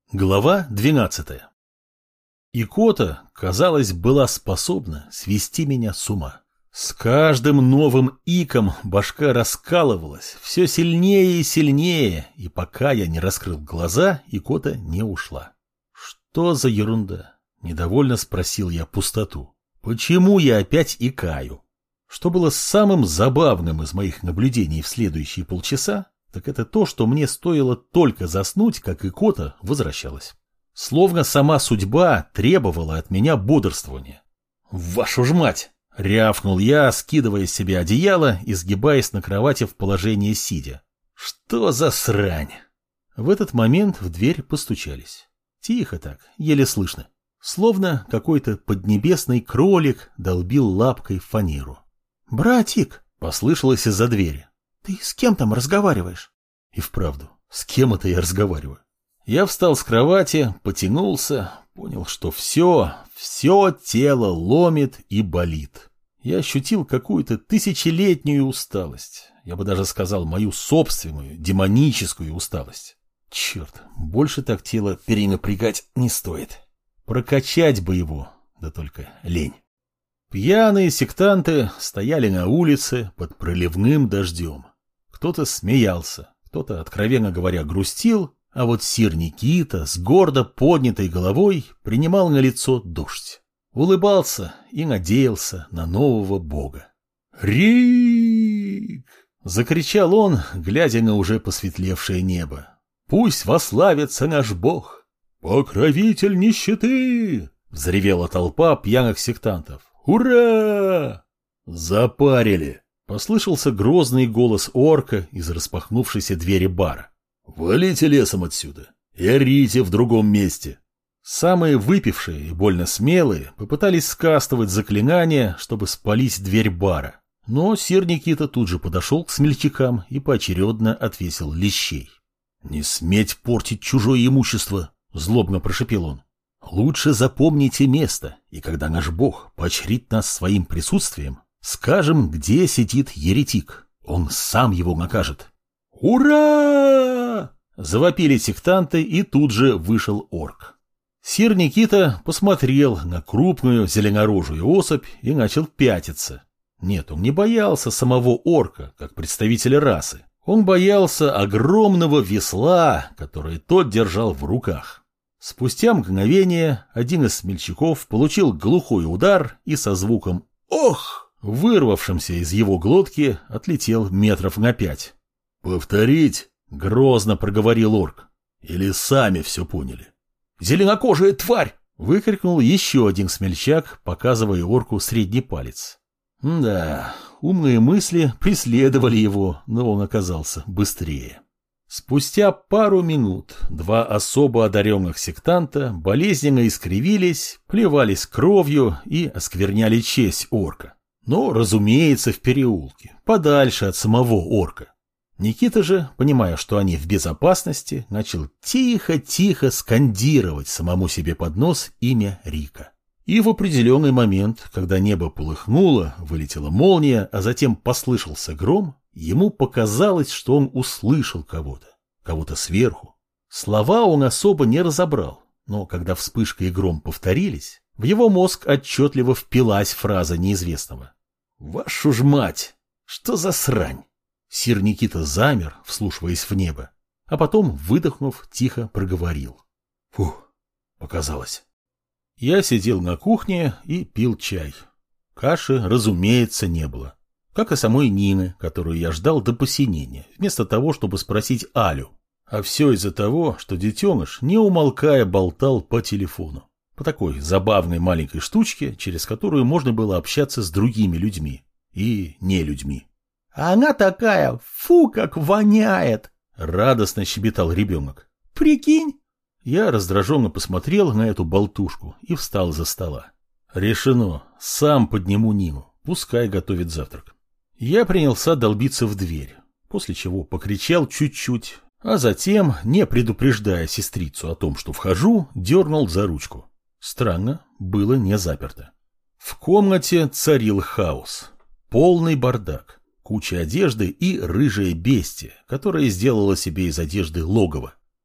Глава 12. Икота, казалось, была способна свести меня с ума. С каждым новым иком башка раскалывалась все сильнее и сильнее, и пока я не раскрыл глаза, икота не ушла. «Что за ерунда?» – недовольно спросил я пустоту. «Почему я опять икаю?» Что было самым забавным из моих наблюдений в следующие полчаса, так это то, что мне стоило только заснуть, как икота возвращалась. Словно сама судьба требовала от меня бодрствования. «Вашу ж мать!» — рявкнул я, скидывая с себя одеяло и сгибаясь на кровати в положении сидя. «Что за срань?» В этот момент в дверь постучались. Тихо так, еле слышно. Словно какой-то поднебесный кролик долбил лапкой в фанеру. «Братик!» — послышалось из-за двери. «Ты с кем там разговариваешь?» И вправду, с кем это я разговариваю? Я встал с кровати, потянулся, понял, что все тело ломит и болит. Я ощутил какую-то тысячелетнюю усталость. Я бы даже сказал, мою собственную, демоническую усталость. Черт, больше так тело перенапрягать не стоит. Прокачать бы его, да только лень. Пьяные сектанты стояли на улице под проливным дождем. Кто-то смеялся, кто-то, откровенно говоря, грустил, а вот сир Никита с гордо поднятой головой принимал на лицо дождь. Улыбался и надеялся на нового бога. «Рик!» — закричал он, глядя на уже посветлевшее небо. «Пусть вославится наш бог! Покровитель нищеты!» — взревела толпа пьяных сектантов. «Ура!» «Запарили!» — послышался грозный голос орка из распахнувшейся двери бара. «Валите лесом отсюда и орите в другом месте!» Самые выпившие и больно смелые попытались скастовать заклинание, чтобы спалить дверь бара. Но сир Никита тут же подошел к смельчакам и поочередно отвесил лещей. «Не сметь портить чужое имущество!» — злобно прошипел он. «Лучше запомните место, и когда наш бог поощрит нас своим присутствием, скажем, где сидит еретик. Он сам его накажет». «Ура!» — завопили сектанты, и тут же вышел орк. Сир Никита посмотрел на крупную зеленорожую особь и начал пятиться. Нет, он не боялся самого орка, как представителя расы. Он боялся огромного весла, которое тот держал в руках. Спустя мгновение один из смельчаков получил глухой удар и со звуком «Ох!», вырвавшимся из его глотки, отлетел метров на 5. «Повторить?» — грозно проговорил орк. «Или сами все поняли?» «Зеленокожая тварь!» — выкрикнул еще один смельчак, показывая орку средний палец. Да, умные мысли преследовали его, но он оказался быстрее. Спустя пару минут два особо одаренных сектанта болезненно искривились, плевались кровью и оскверняли честь орка. Но, разумеется, в переулке, подальше от самого орка. Никита же, понимая, что они в безопасности, начал тихо-тихо скандировать самому себе под нос имя Рика. И в определенный момент, когда небо полыхнуло, вылетела молния, а затем послышался гром, ему показалось, что он услышал кого-то сверху. Слова он особо не разобрал, но когда вспышка и гром повторились, в его мозг отчетливо впилась фраза неизвестного. «Вашу ж мать! Что за срань?» Сир Никита замер, вслушиваясь в небо, а потом, выдохнув, тихо проговорил. «Фух, показалось». Я сидел на кухне и пил чай. Каши, разумеется, не было. Как и самой Нины, которую я ждал до посинения, вместо того, чтобы спросить Алю. А все из-за того, что детеныш, не умолкая, болтал по телефону. По такой забавной маленькой штучке, через которую можно было общаться с другими людьми. И не людьми. «А она такая, фу, как воняет!» — радостно щебетал ребенок. «Прикинь!» Я раздраженно посмотрел на эту болтушку и встал за стола. Решено, сам подниму Нину, пускай готовит завтрак. Я принялся долбиться в дверь, после чего покричал чуть-чуть, а затем, не предупреждая сестрицу о том, что вхожу, дернул за ручку. Странно, было не заперто. В комнате царил хаос, полный бардак, куча одежды и рыжее бестие, которое сделало себе из одежды логово.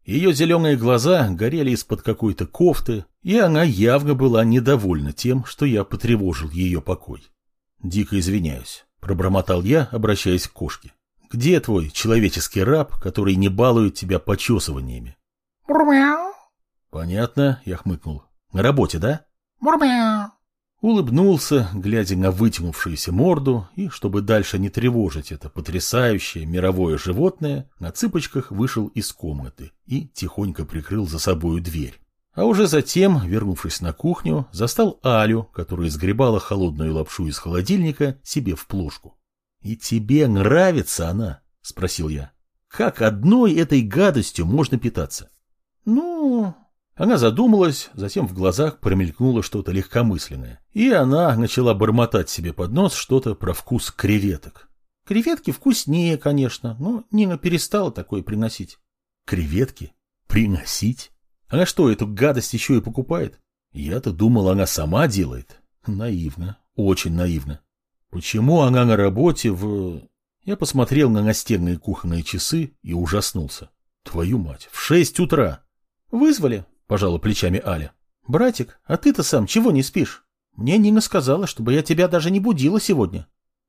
Ее зеленые глаза горели из-под какой-то кофты, и она явно была недовольна тем, что я потревожил ее покой. «Дико извиняюсь», — пробормотал я, обращаясь к кошке. «Где твой человеческий раб, который не балует тебя почесываниями?» Мурмяу. «Понятно», — я хмыкнул. «На работе, да?» Мурмяу. Улыбнулся, глядя на вытянувшуюся морду, и, чтобы дальше не тревожить это потрясающее мировое животное, на цыпочках вышел из комнаты и тихонько прикрыл за собою дверь. А уже затем, вернувшись на кухню, застал Алю, которая сгребала холодную лапшу из холодильника себе в плошку. «И тебе нравится она?» — спросил я. «Как одной этой гадостью можно питаться?» «Ну...» Она задумалась, затем в глазах промелькнуло что-то легкомысленное, и она начала бормотать себе под нос что-то про вкус креветок. «Креветки вкуснее, конечно, но Нина перестала такое приносить». «Креветки? Приносить? Она что, эту гадость еще и покупает? Я-то думал, она сама делает. Наивно, очень наивно. Почему она на работе в...» Я посмотрел на настенные кухонные часы и ужаснулся. «Твою мать, в 6 утра!» «Вызвали?» — пожала плечами Аля. «Братик, а ты-то сам чего не спишь? Мне Нина сказала, чтобы я тебя даже не будила сегодня».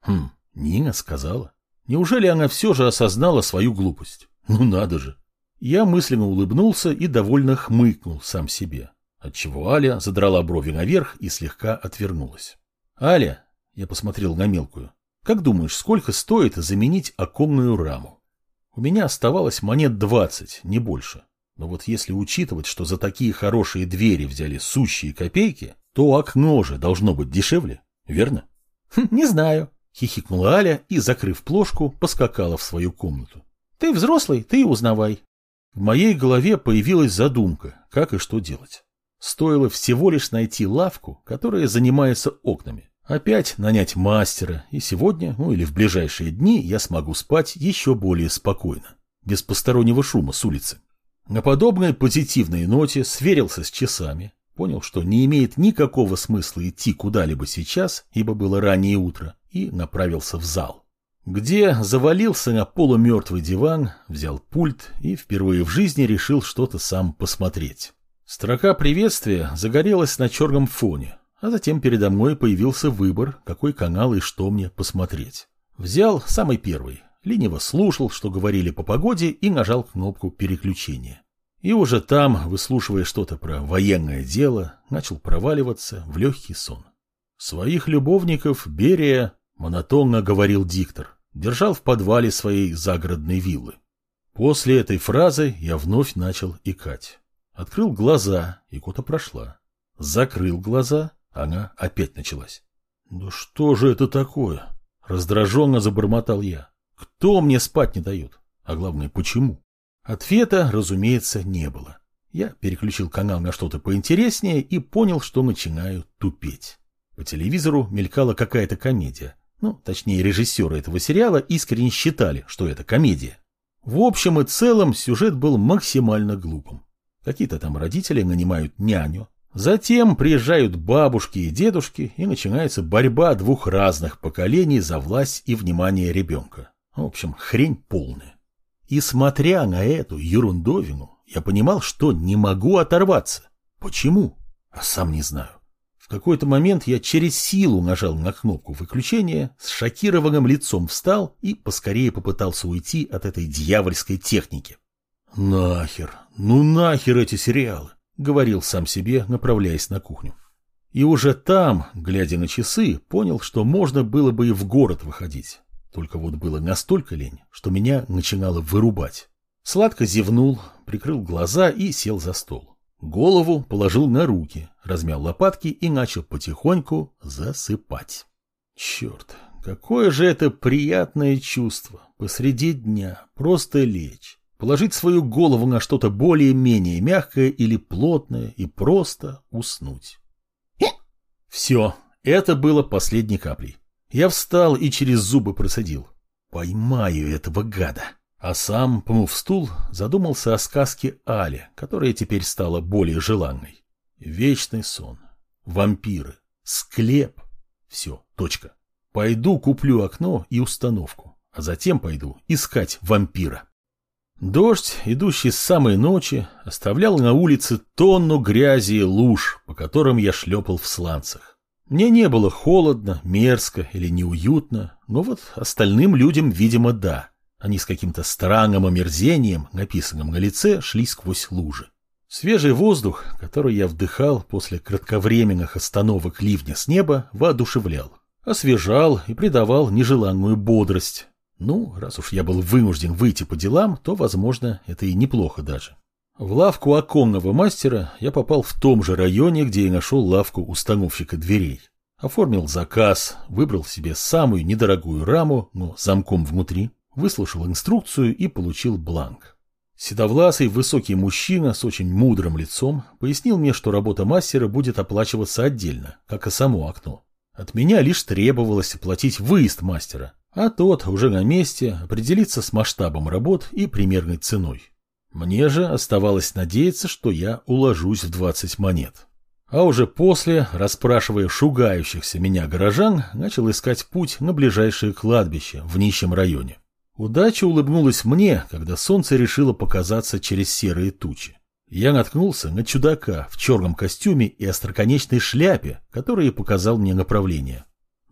Нина сказала? Неужели она все же осознала свою глупость? Ну надо же. Я мысленно улыбнулся и довольно хмыкнул сам себе, отчего Аля задрала брови наверх и слегка отвернулась. «Аля», — я посмотрел на мелкую, — «как думаешь, сколько стоит заменить оконную раму?» У меня оставалось монет 20, не больше. Но вот если учитывать, что за такие хорошие двери взяли сущие копейки, то окно же должно быть дешевле, верно? «Не знаю», — хихикнула Аля и, закрыв плошку, поскакала в свою комнату. «Ты взрослый, ты и узнавай». В моей голове появилась задумка, как и что делать. Стоило всего лишь найти лавку, которая занимается окнами, опять нанять мастера, и сегодня, ну или в ближайшие дни, я смогу спать еще более спокойно, без постороннего шума с улицы. На подобной позитивной ноте сверился с часами, понял, что не имеет никакого смысла идти куда-либо сейчас, ибо было раннее утро, и направился в зал, где завалился на полумертвый диван, взял пульт и впервые в жизни решил что-то сам посмотреть. Строка приветствия загорелась на черном фоне, а затем передо мной появился выбор, какой канал и что мне посмотреть. Взял самый первый. Лениво слушал, что говорили по погоде, и нажал кнопку переключения. И уже там, выслушивая что-то про военное дело, начал проваливаться в легкий сон. Своих любовников Берия, монотонно говорил диктор, держал в подвале своей загородной виллы. После этой фразы я вновь начал икать. Открыл глаза, икота прошла. Закрыл глаза, она опять началась. «Да что же это такое?» Раздраженно забормотал я. Кто мне спать не дает? А главное, почему? Ответа, разумеется, не было. Я переключил канал на что-то поинтереснее и понял, что начинаю тупеть. По телевизору мелькала какая-то комедия. Ну, точнее, режиссеры этого сериала искренне считали, что это комедия. В общем и целом сюжет был максимально глупым. Какие-то там родители нанимают няню. Затем приезжают бабушки и дедушки, и начинается борьба двух разных поколений за власть и внимание ребенка. В общем, хрень полная. И смотря на эту ерундовину, я понимал, что не могу оторваться. Почему? А сам не знаю. В какой-то момент я через силу нажал на кнопку выключения, с шокированным лицом встал и поскорее попытался уйти от этой дьявольской техники. «Нахер, ну нахер эти сериалы!» — говорил сам себе, направляясь на кухню. И уже там, глядя на часы, понял, что можно было бы и в город выходить. Только вот было настолько лень, что меня начинало вырубать. Сладко зевнул, прикрыл глаза и сел за стол. Голову положил на руки, размял лопатки и начал потихоньку засыпать. Черт, какое же это приятное чувство посреди дня просто лечь, положить свою голову на что-то более-менее мягкое или плотное и просто уснуть. Все, это было последней каплей. Я встал и через зубы процедил. Поймаю этого гада. А сам, пнув стул, задумался о сказке Али, которая теперь стала более желанной. Вечный сон, вампиры, склеп. Все, точка. Пойду куплю окно и установку, а затем пойду искать вампира. Дождь, идущий с самой ночи, оставлял на улице тонну грязи и луж, по которым я шлепал в сланцах. Мне не было холодно, мерзко или неуютно, но вот остальным людям, видимо, да. Они с каким-то странным омерзением, написанным на лице, шли сквозь лужи. Свежий воздух, который я вдыхал после кратковременных остановок ливня с неба, воодушевлял, освежал и придавал нежеланную бодрость. Ну, раз уж я был вынужден выйти по делам, то, возможно, это и неплохо даже. В лавку оконного мастера я попал в том же районе, где и нашел лавку установщика дверей. Оформил заказ, выбрал себе самую недорогую раму, но с замком внутри, выслушал инструкцию и получил бланк. Седовласый высокий мужчина с очень мудрым лицом пояснил мне, что работа мастера будет оплачиваться отдельно, как и само окно. От меня лишь требовалось оплатить выезд мастера, а тот уже на месте определиться с масштабом работ и примерной ценой. Мне же оставалось надеяться, что я уложусь в 20 монет. А уже после, расспрашивая шугающихся меня горожан, начал искать путь на ближайшее кладбище в нищем районе. Удача улыбнулась мне, когда солнце решило показаться через серые тучи. Я наткнулся на чудака в черном костюме и остроконечной шляпе, который показал мне направление.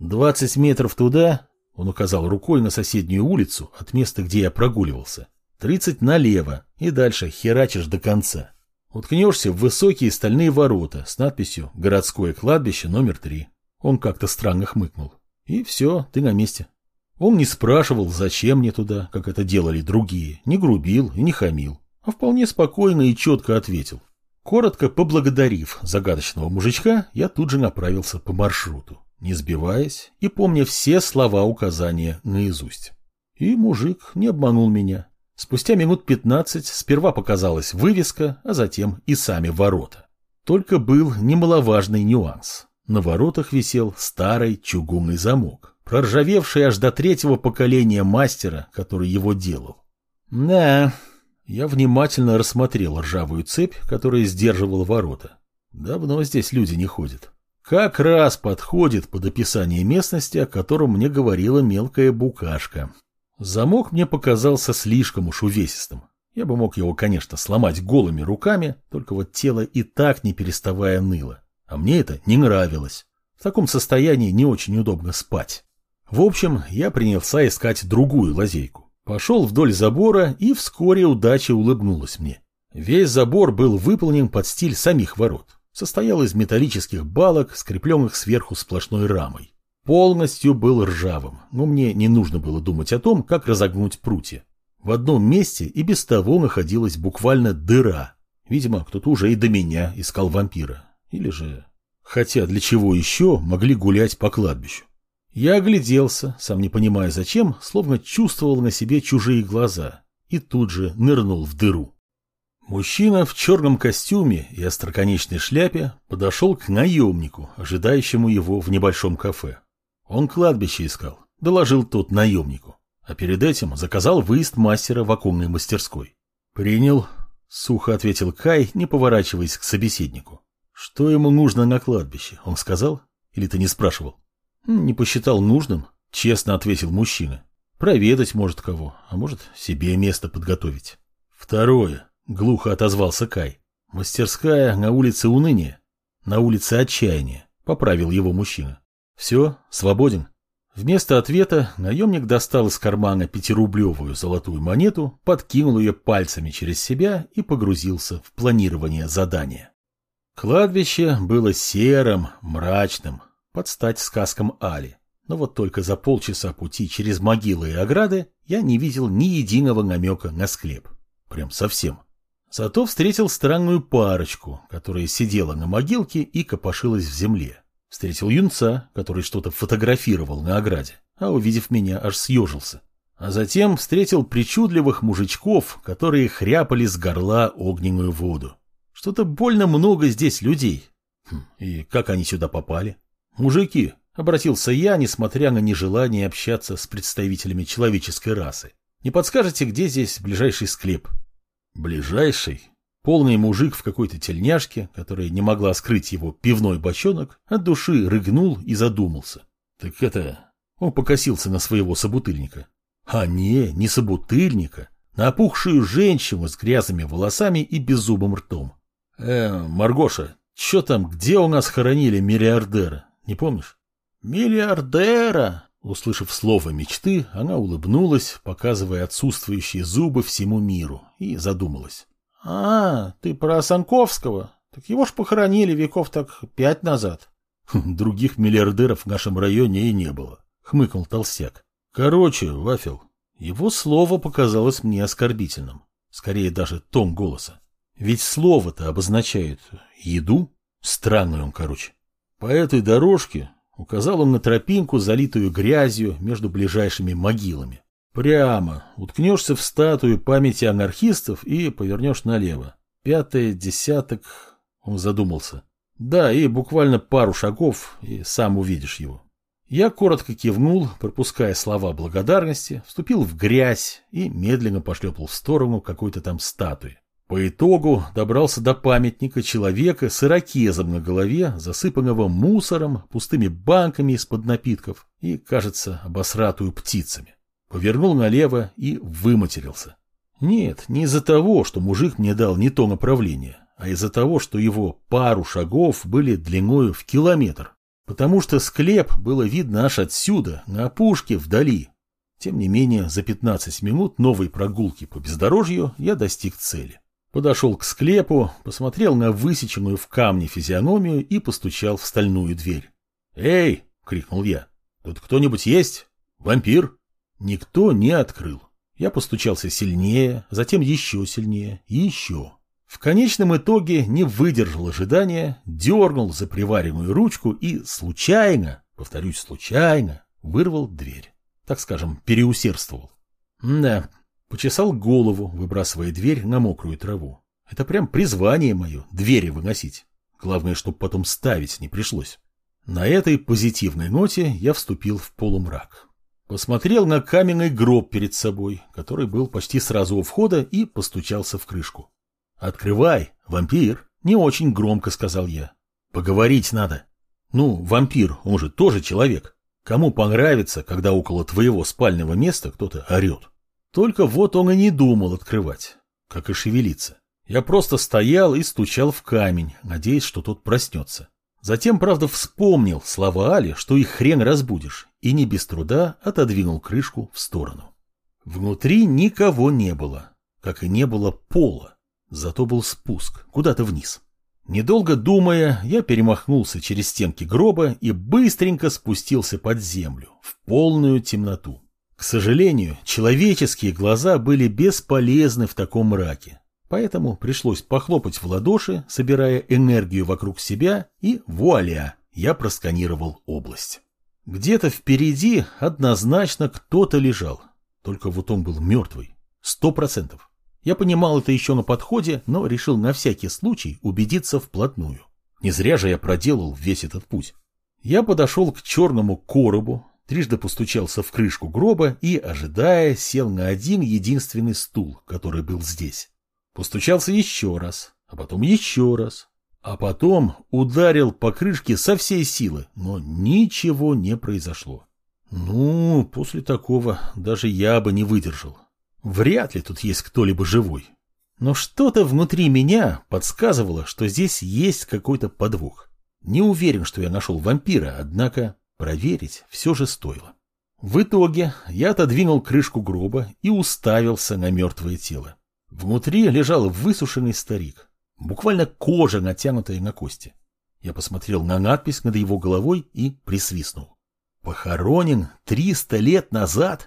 20 метров туда, он указал рукой на соседнюю улицу от места, где я прогуливался. 30 налево и дальше херачишь до конца. Уткнешься в высокие стальные ворота с надписью «Городское кладбище номер 3». Он как-то странно хмыкнул. И все, ты на месте. Он не спрашивал, зачем мне туда, как это делали другие, не грубил и не хамил, а вполне спокойно и четко ответил. Коротко поблагодарив загадочного мужичка, я тут же направился по маршруту, не сбиваясь и помня все слова указания наизусть. И мужик не обманул меня. Спустя минут 15 сперва показалась вывеска, а затем и сами ворота. Только был немаловажный нюанс. На воротах висел старый чугунный замок, проржавевший аж до 3-го поколения мастера, который его делал. Да, я внимательно рассмотрел ржавую цепь, которая сдерживала ворота. Давно здесь люди не ходят. Как раз подходит под описание местности, о котором мне говорила мелкая букашка. Замок мне показался слишком уж увесистым. Я бы мог его, конечно, сломать голыми руками, только вот тело и так не переставая ныло. А мне это не нравилось. В таком состоянии не очень удобно спать. В общем, я принялся искать другую лазейку. Пошел вдоль забора, и вскоре удача улыбнулась мне. Весь забор был выполнен под стиль самих ворот. Состоял из металлических балок, скрепленных сверху сплошной рамой. Полностью был ржавым, но мне не нужно было думать о том, как разогнуть прутья. В одном месте и без того находилась буквально дыра. Видимо, кто-то уже и до меня искал вампира. Или же... Хотя для чего еще могли гулять по кладбищу? Я огляделся, сам не понимая зачем, словно чувствовал на себе чужие глаза, и тут же нырнул в дыру. Мужчина в черном костюме и остроконечной шляпе подошел к наемнику, ожидающему его в небольшом кафе. Он кладбище искал, доложил тот наемнику, а перед этим заказал выезд мастера в оконной мастерской. «Принял», — сухо ответил Кай, не поворачиваясь к собеседнику. «Что ему нужно на кладбище?» — он сказал. «Или ты не спрашивал?» «Не посчитал нужным», — честно ответил мужчина. «Проведать может кого, а может себе место подготовить». «Второе», — глухо отозвался Кай. «Мастерская на улице Уныния, на улице Отчаяния», — поправил его мужчина. «Все, свободен». Вместо ответа наемник достал из кармана 5-рублевую золотую монету, подкинул ее пальцами через себя и погрузился в планирование задания. Кладбище было серым, мрачным, под стать сказкам Али. Но вот только за полчаса пути через могилы и ограды я не видел ни единого намека на склеп. Прям совсем. Зато встретил странную парочку, которая сидела на могилке и копошилась в земле. Встретил юнца, который что-то фотографировал на ограде, а увидев меня, аж съежился. А затем встретил причудливых мужичков, которые хряпали с горла огненную воду. Что-то больно много здесь людей. И как они сюда попали? «Мужики», — обратился я, несмотря на нежелание общаться с представителями человеческой расы. «Не подскажете, где здесь ближайший склеп?» «Ближайший?» Полный мужик в какой-то тельняшке, которая не могла скрыть его пивной бочонок, от души рыгнул и задумался. «Так это...» Он покосился на своего собутыльника. «А не собутыльника. на опухшую женщину с грязными волосами и беззубым ртом. Маргоша, чё там, где у нас хоронили миллиардера, не помнишь? Миллиардера? Услышав слово мечты, она улыбнулась, показывая отсутствующие зубы всему миру, и задумалась. Ты про Санковского? Так его ж похоронили веков так 5 назад. Других миллиардеров в нашем районе и не было, хмыкнул толстяк. Короче, Вафел, его слово показалось мне оскорбительным. Скорее даже тон голоса. Ведь слово-то обозначает еду. Странный он, короче. По этой дорожке указал он на тропинку, залитую грязью между ближайшими могилами. Прямо уткнешься в статую памяти анархистов и повернешь налево. 5-й десяток... Он задумался. Да, и буквально пару шагов, и сам увидишь его. Я коротко кивнул, пропуская слова благодарности, вступил в грязь и медленно пошлепал в сторону какой-то там статуи. По итогу добрался до памятника человека с ирокезом на голове, засыпанного мусором, пустыми банками из-под напитков и, кажется, обосратую птицами. Повернул налево и выматерился. Нет, не из-за того, что мужик мне дал не то направление, а из-за того, что его пару шагов были длиною в километр. Потому что склеп было видно аж отсюда, на опушке вдали. Тем не менее, за 15 минут новой прогулки по бездорожью я достиг цели. Подошел к склепу, посмотрел на высеченную в камне физиономию и постучал в стальную дверь. «Эй!» — крикнул я. «Тут кто-нибудь есть? Вампир?» Никто не открыл. Я постучался сильнее, затем еще сильнее и еще. В конечном итоге не выдержал ожидания, дернул за приваренную ручку и случайно, повторюсь, случайно, вырвал дверь. Так скажем, переусердствовал. Да, почесал голову, выбрасывая дверь на мокрую траву. Это прям призвание мое, двери выносить. Главное, чтобы потом ставить не пришлось. На этой позитивной ноте я вступил в полумрак. Посмотрел на каменный гроб перед собой, который был почти сразу у входа, и постучался в крышку. «Открывай, вампир!» — не очень громко сказал я. «Поговорить надо». «Ну, вампир, он же тоже человек. Кому понравится, когда около твоего спального места кто-то орет?» Только вот он и не думал открывать, как и шевелиться. Я просто стоял и стучал в камень, надеясь, что тот проснется. Затем, правда, вспомнил слова Али, что их хрен разбудишь, и не без труда отодвинул крышку в сторону. Внутри никого не было, как и не было пола, зато был спуск куда-то вниз. Недолго думая, я перемахнулся через стенки гроба и быстренько спустился под землю, в полную темноту. К сожалению, человеческие глаза были бесполезны в таком мраке. Поэтому пришлось похлопать в ладоши, собирая энергию вокруг себя, и вуаля, я просканировал область. Где-то впереди однозначно кто-то лежал, только вот он был мертвый, 100%. Я понимал это еще на подходе, но решил на всякий случай убедиться вплотную. Не зря же я проделал весь этот путь. Я подошел к черному коробу, трижды постучался в крышку гроба и, ожидая, сел на один единственный стул, который был здесь. Постучался еще раз, а потом еще раз, а потом ударил по крышке со всей силы, но ничего не произошло. Ну, после такого даже я бы не выдержал. Вряд ли тут есть кто-либо живой. Но что-то внутри меня подсказывало, что здесь есть какой-то подвох. Не уверен, что я нашел вампира, однако проверить все же стоило. В итоге я отодвинул крышку гроба и уставился на мертвое тело. Внутри лежал высушенный старик, буквально кожа, натянутая на кости. Я посмотрел на надпись над его головой и присвистнул. Похоронен 300 лет назад?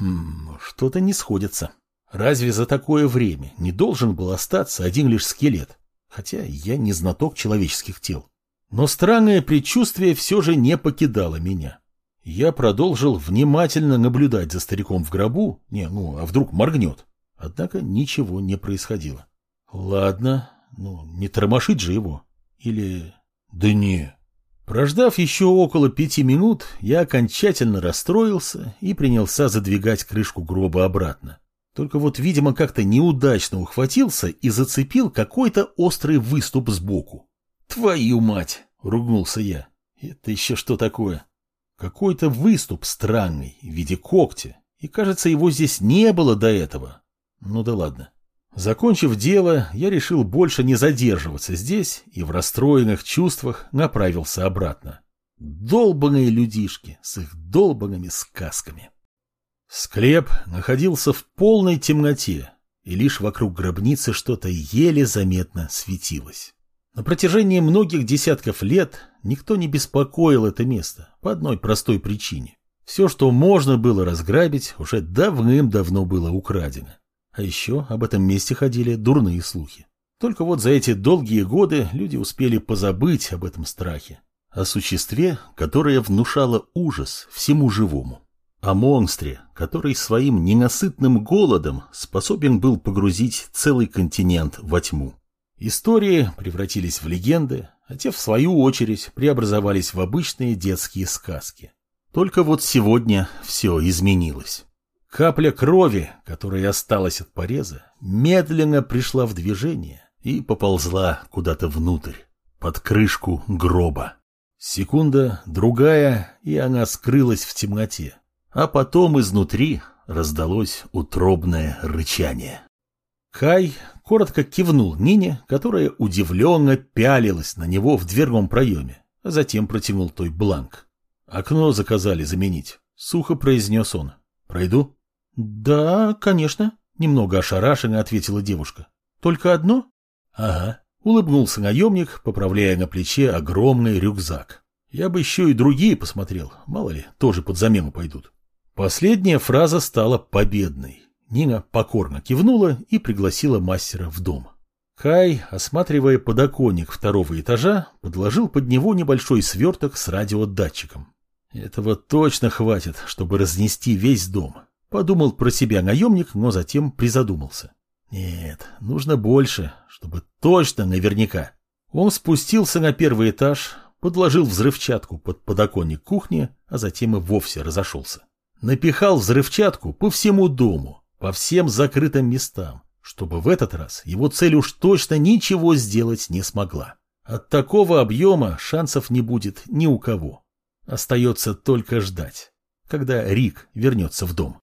Что-то не сходится. Разве за такое время не должен был остаться один лишь скелет? Хотя я не знаток человеческих тел. Но странное предчувствие все же не покидало меня. Я продолжил внимательно наблюдать за стариком в гробу, а вдруг моргнет. Однако ничего не происходило. Ладно, не тормошить же его. Или... Да не. Прождав еще около 5 минут, я окончательно расстроился и принялся задвигать крышку гроба обратно. Только вот, видимо, как-то неудачно ухватился и зацепил какой-то острый выступ сбоку. «Твою мать!» — ругнулся я. «Это еще что такое?» Какой-то выступ странный, в виде когтя, и, кажется, его здесь не было до этого. Ну да ладно. Закончив дело, я решил больше не задерживаться здесь и в расстроенных чувствах направился обратно. Долбаные людишки с их долбанными сказками. Склеп находился в полной темноте, и лишь вокруг гробницы что-то еле заметно светилось. На протяжении многих десятков лет никто не беспокоил это место по одной простой причине. Все, что можно было разграбить, уже давным-давно было украдено. А еще об этом месте ходили дурные слухи. Только вот за эти долгие годы люди успели позабыть об этом страхе. О существе, которое внушало ужас всему живому. О монстре, который своим ненасытным голодом способен был погрузить целый континент во тьму. Истории превратились в легенды, а те, в свою очередь, преобразовались в обычные детские сказки. Только вот сегодня все изменилось. Капля крови, которая осталась от пореза, медленно пришла в движение и поползла куда-то внутрь, под крышку гроба. Секунда, другая, и она скрылась в темноте. А потом изнутри раздалось утробное рычание. Кай коротко кивнул Нине, которая удивленно пялилась на него в дверном проеме, а затем протянул той бланк. «Окно заказали заменить», — сухо произнес он. «Пройду?» «Да, конечно», — немного ошарашенно ответила девушка. «Только одно?» «Ага», — улыбнулся наемник, поправляя на плече огромный рюкзак. «Я бы еще и другие посмотрел, мало ли, тоже под замену пойдут». Последняя фраза стала победной. Нина покорно кивнула и пригласила мастера в дом. Кай, осматривая подоконник второго этажа, подложил под него небольшой сверток с радиодатчиком. «Этого точно хватит, чтобы разнести весь дом», — подумал про себя наемник, но затем призадумался. «Нет, нужно больше, чтобы точно наверняка». Он спустился на первый этаж, подложил взрывчатку под подоконник кухни, а затем и вовсе разошелся. Напихал взрывчатку по всему дому, по всем закрытым местам, чтобы в этот раз его цель уж точно ничего сделать не смогла. От такого объема шансов не будет ни у кого. Остается только ждать, когда Рик вернется в дом.